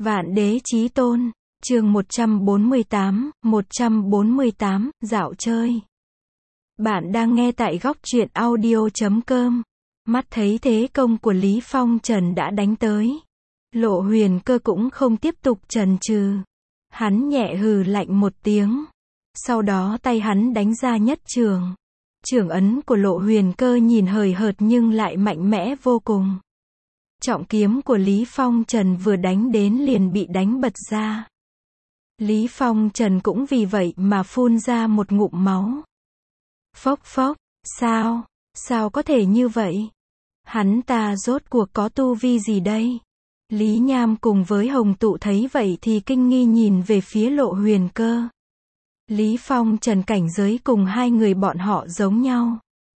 Vạn Đế Chí Tôn, chương 148, dạo chơi. Bạn đang nghe tại góc truyện audio.com. Mắt thấy thế công của Lý Phong Trần đã đánh tới. Lộ Huyền Cơ cũng không tiếp tục chần chừ. Hắn nhẹ hừ lạnh một tiếng. Sau đó tay hắn đánh ra nhất trường. Chưởng ấn của Lộ Huyền Cơ nhìn hời hợt nhưng lại mạnh mẽ vô cùng. Trọng kiếm của Lý Phong Trần vừa đánh đến liền bị đánh bật ra. Lý Phong Trần cũng vì vậy mà phun ra một ngụm máu. Phốc phốc, sao có thể như vậy? Hắn ta rốt cuộc có tu vi gì đây? Lý Nham cùng với Hồng Tụ thấy vậy thì kinh nghi nhìn về phía Lộ Huyền Cơ. Lý Phong Trần cảnh giới cùng hai người bọn họ giống nhau.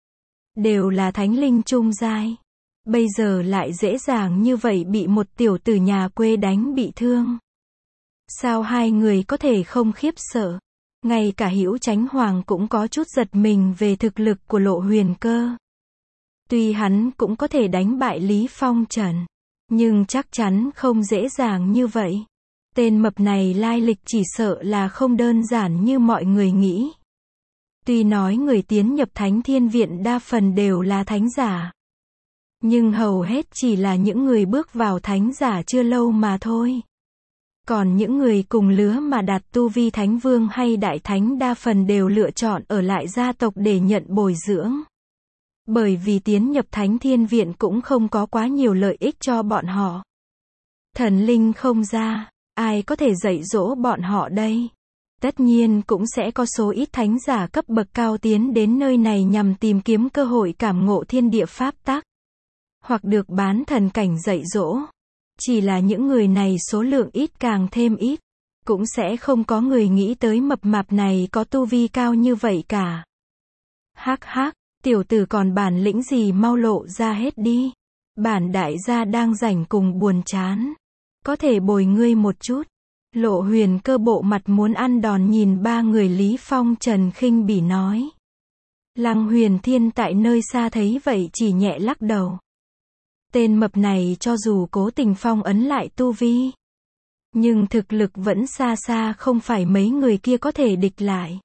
Đều là thánh linh trung giai. Bây giờ lại dễ dàng như vậy bị một tiểu tử nhà quê đánh bị thương. Sao hai người có thể không khiếp sợ? Ngay cả Hữu Chánh Hoàng cũng có chút giật mình về thực lực của Lộ Huyền Cơ. Tuy hắn cũng có thể đánh bại Lý Phong Trần, nhưng chắc chắn không dễ dàng như vậy. Tên mập này lai lịch chỉ sợ là không đơn giản như mọi người nghĩ. Tuy nói người tiến nhập Thánh Thiên Viện đa phần đều là thánh giả, nhưng hầu hết chỉ là những người bước vào thánh giả chưa lâu mà thôi. Còn những người cùng lứa mà đạt tu vi thánh vương hay đại thánh đa phần đều lựa chọn ở lại gia tộc để nhận bồi dưỡng. Bởi vì tiến nhập Thánh Thiên Viện cũng không có quá nhiều lợi ích cho bọn họ. Thần linh không ra, ai có thể dạy dỗ bọn họ đây? Tất nhiên cũng sẽ có số ít thánh giả cấp bậc cao tiến đến nơi này nhằm tìm kiếm cơ hội cảm ngộ thiên địa pháp tắc, hoặc được bán thần cảnh dạy dỗ. Chỉ là những người này số lượng ít càng thêm ít, cũng sẽ không có người nghĩ tới mập mạp này có tu vi cao như vậy cả. Hắc hắc, tiểu tử còn bản lĩnh gì mau lộ ra hết đi. Bản đại gia đang rảnh cùng buồn chán. Có thể bồi ngươi một chút. Lộ Huyền Cơ bộ mặt muốn ăn đòn nhìn ba người Lý Phong Trần khinh bỉ nói. Lăng Huyền Thiên tại nơi xa thấy vậy chỉ nhẹ lắc đầu. Tên mập này cho dù cố tình phong ấn lại tu vi, nhưng thực lực vẫn xa xa không phải mấy người kia có thể địch lại.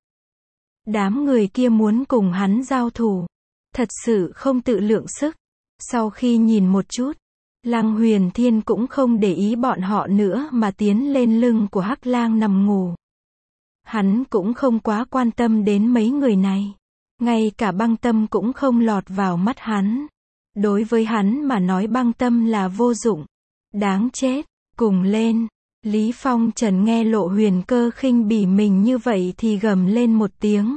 Đám người kia muốn cùng hắn giao thủ, thật sự không tự lượng sức. Sau khi nhìn một chút, Lăng Huyền Thiên cũng không để ý bọn họ nữa mà tiến lên lưng của Hắc Lang nằm ngủ. Hắn cũng không quá quan tâm đến mấy người này. Ngay cả băng tâm cũng không lọt vào mắt hắn. Đối với hắn mà nói băng tâm là vô dụng. Đáng chết, cùng lên. Lý Phong Trần nghe Lộ Huyền Cơ khinh bỉ mình như vậy thì gầm lên một tiếng.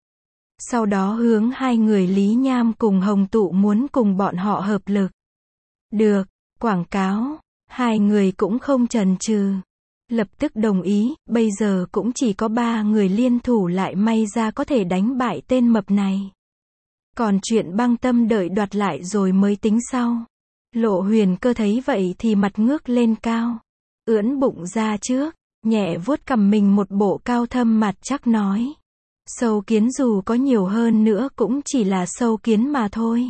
Sau đó hướng hai người Lý Nham cùng Hồng Tụ muốn cùng bọn họ hợp lực. Được, quảng cáo. Hai người cũng không chần chừ, lập tức đồng ý. Bây giờ cũng chỉ có ba người liên thủ lại may ra có thể đánh bại tên mập này. Còn chuyện băng tâm đợi đoạt lại rồi mới tính sau. Lộ Huyền Cơ thấy vậy thì mặt ngước lên cao, ưỡn bụng ra trước, nhẹ vuốt cằm mình một bộ cao thâm mặt chắc nói. Sâu kiến dù có nhiều hơn nữa cũng chỉ là sâu kiến mà thôi.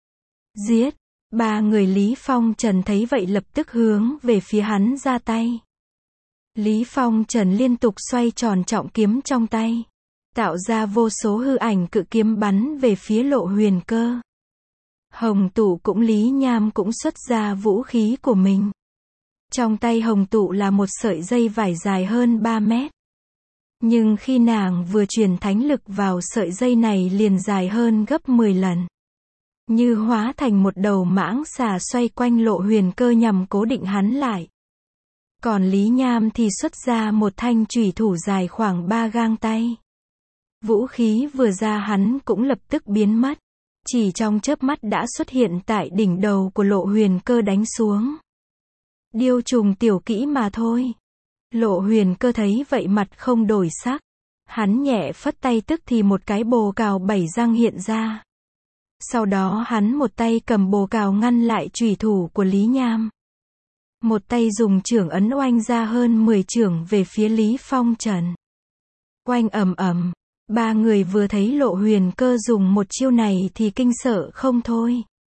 Giết! Ba người Lý Phong Trần thấy vậy lập tức hướng về phía hắn ra tay. Lý Phong Trần liên tục xoay tròn trọng kiếm trong tay, tạo ra vô số hư ảnh cự kiếm bắn về phía Lộ Huyền Cơ. Hồng Tụ cũng Lý Nham cũng xuất ra vũ khí của mình. Trong tay Hồng Tụ là một sợi dây vải dài hơn 3 mét. Nhưng khi nàng vừa truyền thánh lực vào sợi dây này liền dài hơn gấp 10 lần. Như hóa thành một đầu mãng xà xoay quanh Lộ Huyền Cơ nhằm cố định hắn lại. Còn Lý Nham thì xuất ra một thanh chủy thủ dài khoảng 3 gang tay. Vũ khí vừa ra hắn cũng lập tức biến mất. Chỉ trong chớp mắt đã xuất hiện tại đỉnh đầu của Lộ Huyền Cơ đánh xuống. Điêu trùng tiểu kỹ mà thôi. Lộ Huyền Cơ thấy vậy mặt không đổi sắc. Hắn nhẹ phất tay tức thì một cái bồ cào 7 răng hiện ra. Sau đó hắn một tay cầm bồ cào ngăn lại chủy thủ của Lý Nham. Một tay dùng chưởng ấn oanh ra hơn 10 chưởng về phía Lý Phong Trần. Oanh ầm ầm. Ba người vừa thấy Lộ Huyền Cơ dùng một chiêu này thì kinh sợ không thôi.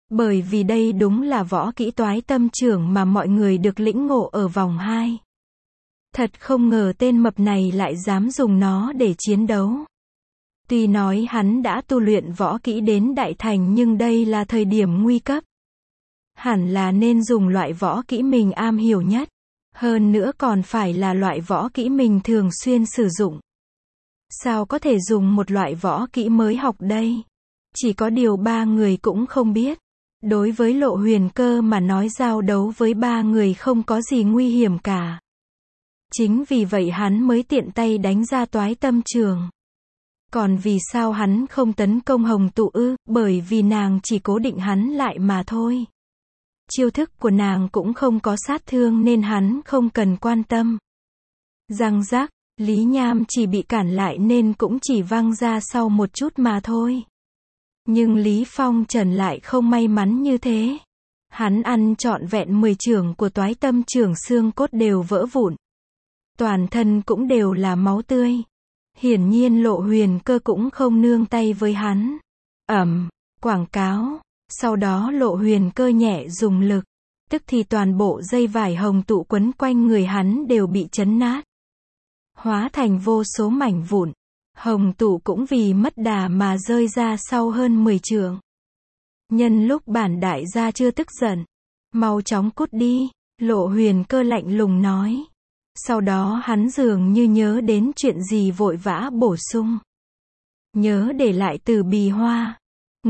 Bởi vì đây đúng là võ kỹ toái tâm chưởng mà mọi người được lĩnh ngộ ở vòng 2. Thật không ngờ tên mập này lại dám dùng nó để chiến đấu. Tuy nói hắn đã tu luyện võ kỹ đến đại thành nhưng đây là thời điểm nguy cấp. Hẳn là nên dùng loại võ kỹ mình am hiểu nhất. Hơn nữa còn phải là loại võ kỹ mình thường xuyên sử dụng. Sao có thể dùng một loại võ kỹ mới học đây? Chỉ có điều ba người cũng không biết. Đối với Lộ Huyền Cơ mà nói giao đấu với ba người không có gì nguy hiểm cả. Chính vì vậy hắn mới tiện tay đánh ra toái tâm chưởng. Còn vì sao hắn không tấn công Hồng Tụ ư? Bởi vì nàng chỉ cố định hắn lại mà thôi. Chiêu thức của nàng cũng không có sát thương nên hắn không cần quan tâm. Răng rác, Lý Nham chỉ bị cản lại nên cũng chỉ văng ra sau một chút mà thôi. Nhưng Lý Phong Trần lại không may mắn như thế. Hắn ăn trọn vẹn 10 chưởng của toái tâm chưởng, xương cốt đều vỡ vụn. Toàn thân cũng đều là máu tươi. Hiển nhiên Lộ Huyền Cơ cũng không nương tay với hắn. Quảng cáo. Sau đó Lộ Huyền Cơ nhẹ dùng lực. Tức thì toàn bộ dây vải hồng tụ quấn quanh người hắn đều bị chấn nát. Hóa thành vô số mảnh vụn. Hồng tụ cũng vì mất đà mà rơi ra sau hơn 10 trượng. Nhân lúc bản đại gia chưa tức giận. Mau chóng cút đi. Lộ Huyền Cơ lạnh lùng nói. Sau đó hắn dường như nhớ đến chuyện gì vội vã bổ sung. Nhớ để lại Tử Bì Hoa.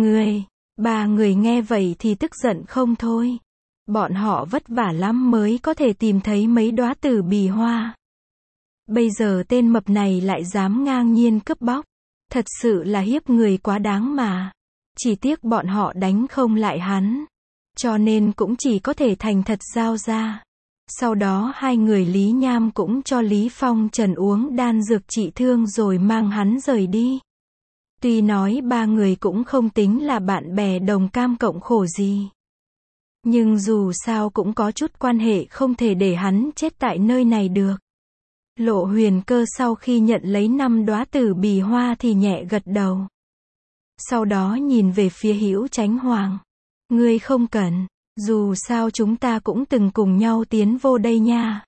Ba người nghe vậy thì tức giận không thôi. Bọn họ vất vả lắm mới có thể tìm thấy mấy đóa Tử Bì Hoa. Bây giờ tên mập này lại dám ngang nhiên cướp bóc. Thật sự là hiếp người quá đáng mà. Chỉ tiếc bọn họ đánh không lại hắn. Cho nên cũng chỉ có thể thành thật giao ra. Sau đó hai người Lý Nham cũng cho Lý Phong Trần uống đan dược trị thương rồi mang hắn rời đi. Tuy nói ba người cũng không tính là bạn bè đồng cam cộng khổ gì. Nhưng dù sao cũng có chút quan hệ, không thể để hắn chết tại nơi này được. Lộ Huyền Cơ sau khi nhận lấy 5 đóa Tử Bì Hoa thì nhẹ gật đầu. Sau đó nhìn về phía Hữu Chánh Hoàng. Ngươi không cần, dù sao chúng ta cũng từng cùng nhau tiến vô đây nha.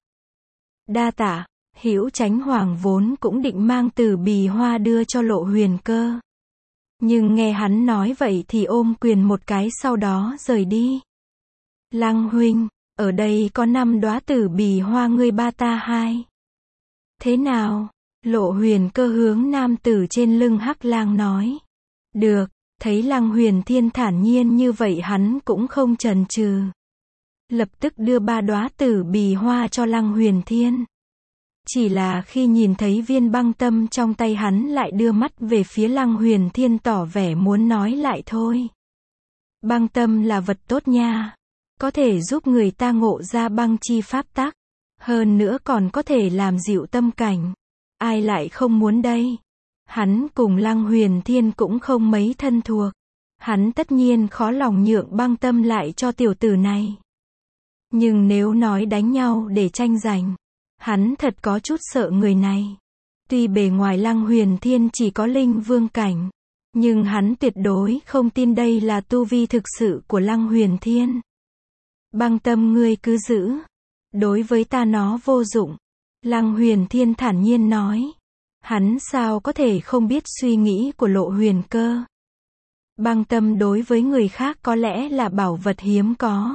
Đa tạ. Hữu Chánh Hoàng vốn cũng định mang Tử Bì Hoa đưa cho Lộ Huyền Cơ. Nhưng nghe hắn nói vậy thì ôm quyền một cái sau đó rời đi. Lăng huynh, ở đây có 5 đóa Tử Bì Hoa, ngươi ba ta 2. Thế nào? Lộ Huyền Cơ hướng nam tử trên lưng Hắc Lang nói. Được. Thấy Lăng Huyền Thiên thản nhiên như vậy hắn cũng không chần chừ. Lập tức đưa 3 đóa Tử Bì Hoa cho Lăng Huyền Thiên. Chỉ là khi nhìn thấy viên băng tâm trong tay hắn lại đưa mắt về phía Lăng Huyền Thiên tỏ vẻ muốn nói lại thôi. Băng tâm là vật tốt nha. Có thể giúp người ta ngộ ra băng chi pháp tắc. Hơn nữa còn có thể làm dịu tâm cảnh. Ai lại không muốn đây? Hắn cùng Lăng Huyền Thiên cũng không mấy thân thuộc. Hắn tất nhiên khó lòng nhượng băng tâm lại cho tiểu tử này. Nhưng nếu nói đánh nhau để tranh giành, hắn thật có chút sợ người này. Tuy bề ngoài Lăng Huyền Thiên chỉ có linh vương cảnh, nhưng hắn tuyệt đối không tin đây là tu vi thực sự của Lăng Huyền Thiên. Băng tâm ngươi cứ giữ. Đối với ta nó vô dụng. Lăng Huyền Thiên thản nhiên nói. Hắn sao có thể không biết suy nghĩ của Lộ Huyền Cơ. Băng tâm đối với người khác có lẽ là bảo vật hiếm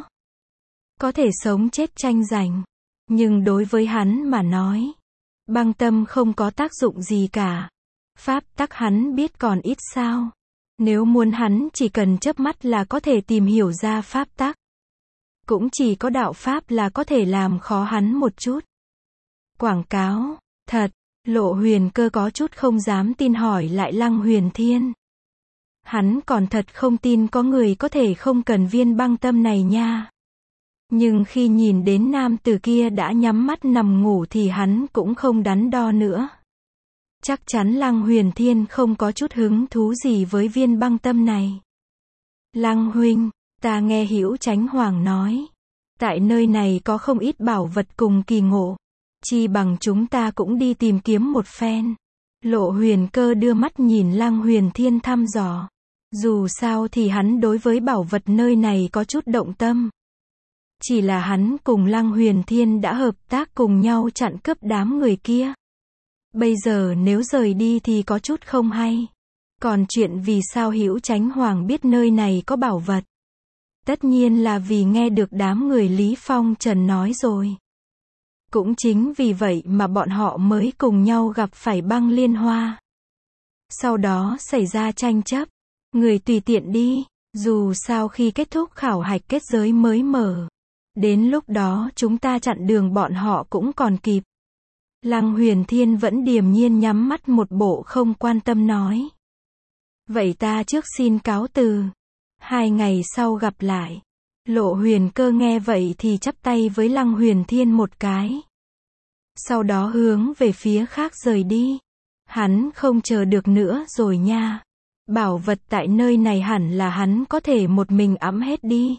có thể sống chết tranh giành. Nhưng đối với hắn mà nói, băng tâm không có tác dụng gì cả. Pháp tắc hắn biết còn ít sao. Nếu muốn hắn chỉ cần chớp mắt là có thể tìm hiểu ra pháp tắc. Cũng chỉ có đạo pháp là có thể làm khó hắn một chút. Quảng cáo, thật. Lộ Huyền Cơ có chút không dám tin hỏi lại Lăng Huyền Thiên. Hắn còn thật không tin có người có thể không cần viên băng tâm này nha. Nhưng khi nhìn đến nam tử kia đã nhắm mắt nằm ngủ thì hắn cũng không đắn đo nữa. Chắc chắn Lăng Huyền Thiên không có chút hứng thú gì với viên băng tâm này. Lăng huynh, ta nghe Hữu Chánh Hoàng nói. Tại nơi này có không ít bảo vật cùng kỳ ngộ. Chi bằng chúng ta cũng đi tìm kiếm một phen. Lộ Huyền Cơ đưa mắt nhìn Lăng Huyền Thiên thăm dò. Dù sao thì hắn đối với bảo vật nơi này có chút động tâm. Chỉ là hắn cùng Lăng Huyền Thiên đã hợp tác cùng nhau chặn cướp đám người kia. Bây giờ nếu rời đi thì có chút không hay. Còn chuyện vì sao Hữu Chánh Hoàng biết nơi này có bảo vật? Tất nhiên là vì nghe được đám người Lý Phong Trần nói rồi. Cũng chính vì vậy mà bọn họ mới cùng nhau gặp phải Băng Liên Hoa. Sau đó xảy ra tranh chấp. Người tùy tiện đi, dù sao khi kết thúc khảo hạch kết giới mới mở. Đến lúc đó chúng ta chặn đường bọn họ cũng còn kịp. Lăng Huyền Thiên vẫn điềm nhiên nhắm mắt một bộ không quan tâm nói. Vậy ta trước xin cáo từ. 2 ngày sau gặp lại. Lộ Huyền Cơ nghe vậy thì chắp tay với Lăng Huyền Thiên một cái. Sau đó hướng về phía khác rời đi. Hắn không chờ được nữa rồi nha. Bảo vật tại nơi này hẳn là hắn có thể một mình ẵm hết đi.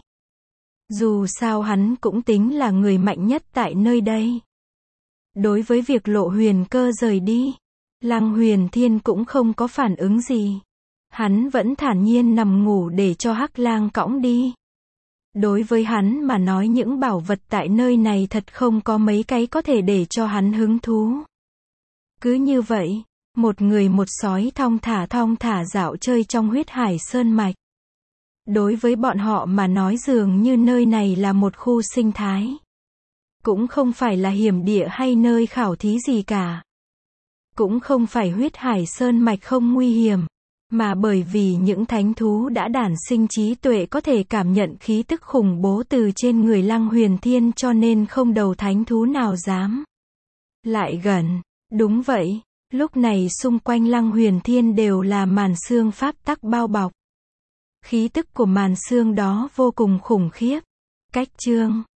Dù sao hắn cũng tính là người mạnh nhất tại nơi đây. Đối với việc Lộ Huyền Cơ rời đi, Lăng Huyền Thiên cũng không có phản ứng gì. Hắn vẫn thản nhiên nằm ngủ để cho Hắc Lang cõng đi. Đối với hắn mà nói những bảo vật tại nơi này thật không có mấy cái có thể để cho hắn hứng thú. Cứ như vậy, một người một sói thong thả dạo chơi trong huyết hải sơn mạch. Đối với bọn họ mà nói dường như nơi này là một khu sinh thái. Cũng không phải là hiểm địa hay nơi khảo thí gì cả. Cũng không phải huyết hải sơn mạch không nguy hiểm. Mà bởi vì những thánh thú đã đản sinh trí tuệ có thể cảm nhận khí tức khủng bố từ trên người Lăng Huyền Thiên cho nên không đầu thánh thú nào dám lại gần. Đúng vậy, lúc này xung quanh Lăng Huyền Thiên đều là màn sương pháp tắc bao bọc. Khí tức của màn sương đó vô cùng khủng khiếp. Cách chương